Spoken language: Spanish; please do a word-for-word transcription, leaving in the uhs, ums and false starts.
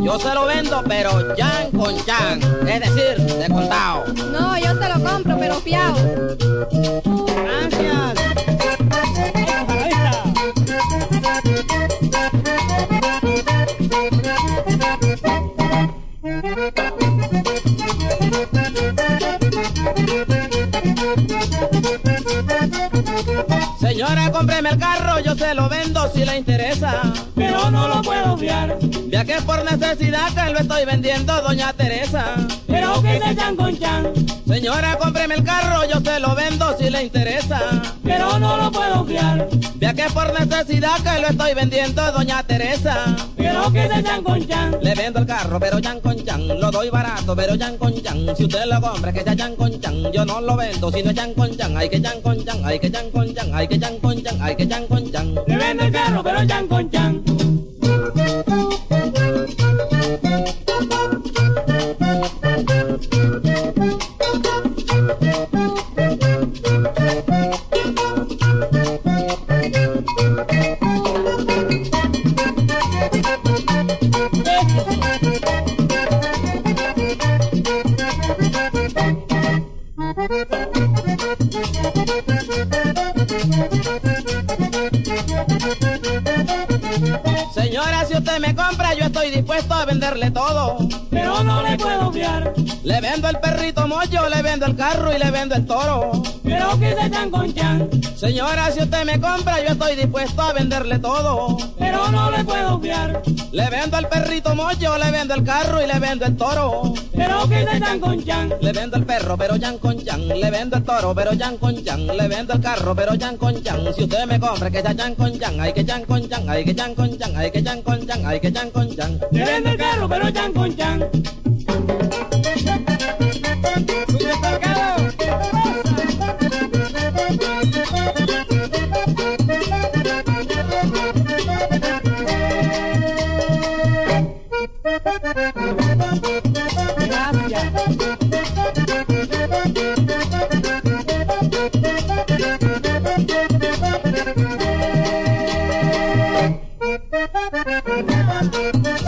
Yo se lo vendo, pero chan con chan, es decir, de contado. No, yo se lo compro, pero fiao. Gracias. Señora, cómpreme el carro, yo se lo vendo si le interesa, pero no lo puedo fiar. Ya que es por necesidad que lo estoy vendiendo, doña Teresa. Pero que se chan con chan. Señora, cómpreme el carro, yo se lo vendo si le interesa, pero no lo puedo fiar. Ya que es por necesidad que lo estoy vendiendo, doña Teresa. Pero que se chan con chan. Le vendo el carro, pero chan con chan. Lo doy barato, pero chan con chan. Si usted lo compra, que sea chan con chan. Yo no lo vendo, si no es chan con chan. Hay que chan con chan, hay que chan con chan, hay que chan con chan, hay que chan con chan. Le vendo el carro, pero chan con chan. Señora, si usted me compra, yo estoy dispuesto a venderle todo, pero no le puedo fiar. Le vendo el perrito mocho, le vendo el carro y le vendo el toro, pero que se chan con chan. Señora, si usted me compra, yo estoy dispuesto a venderle todo, pero no le puedo fiar. Le vendo el perrito mocho, le vendo el carro y le vendo el toro, pero que se chan con chan. Le vendo el perro, pero chan con chan. Le vendo el toro, pero chan con chan. Le vendo el carro, pero chan con chan. Si usted me compra, que sea chan con chan. Hay que chan con chan, hay que chan con chan, hay que chan con chan, hay que chan con chan. Le vendo el carro, pero chan con chan. Gracias.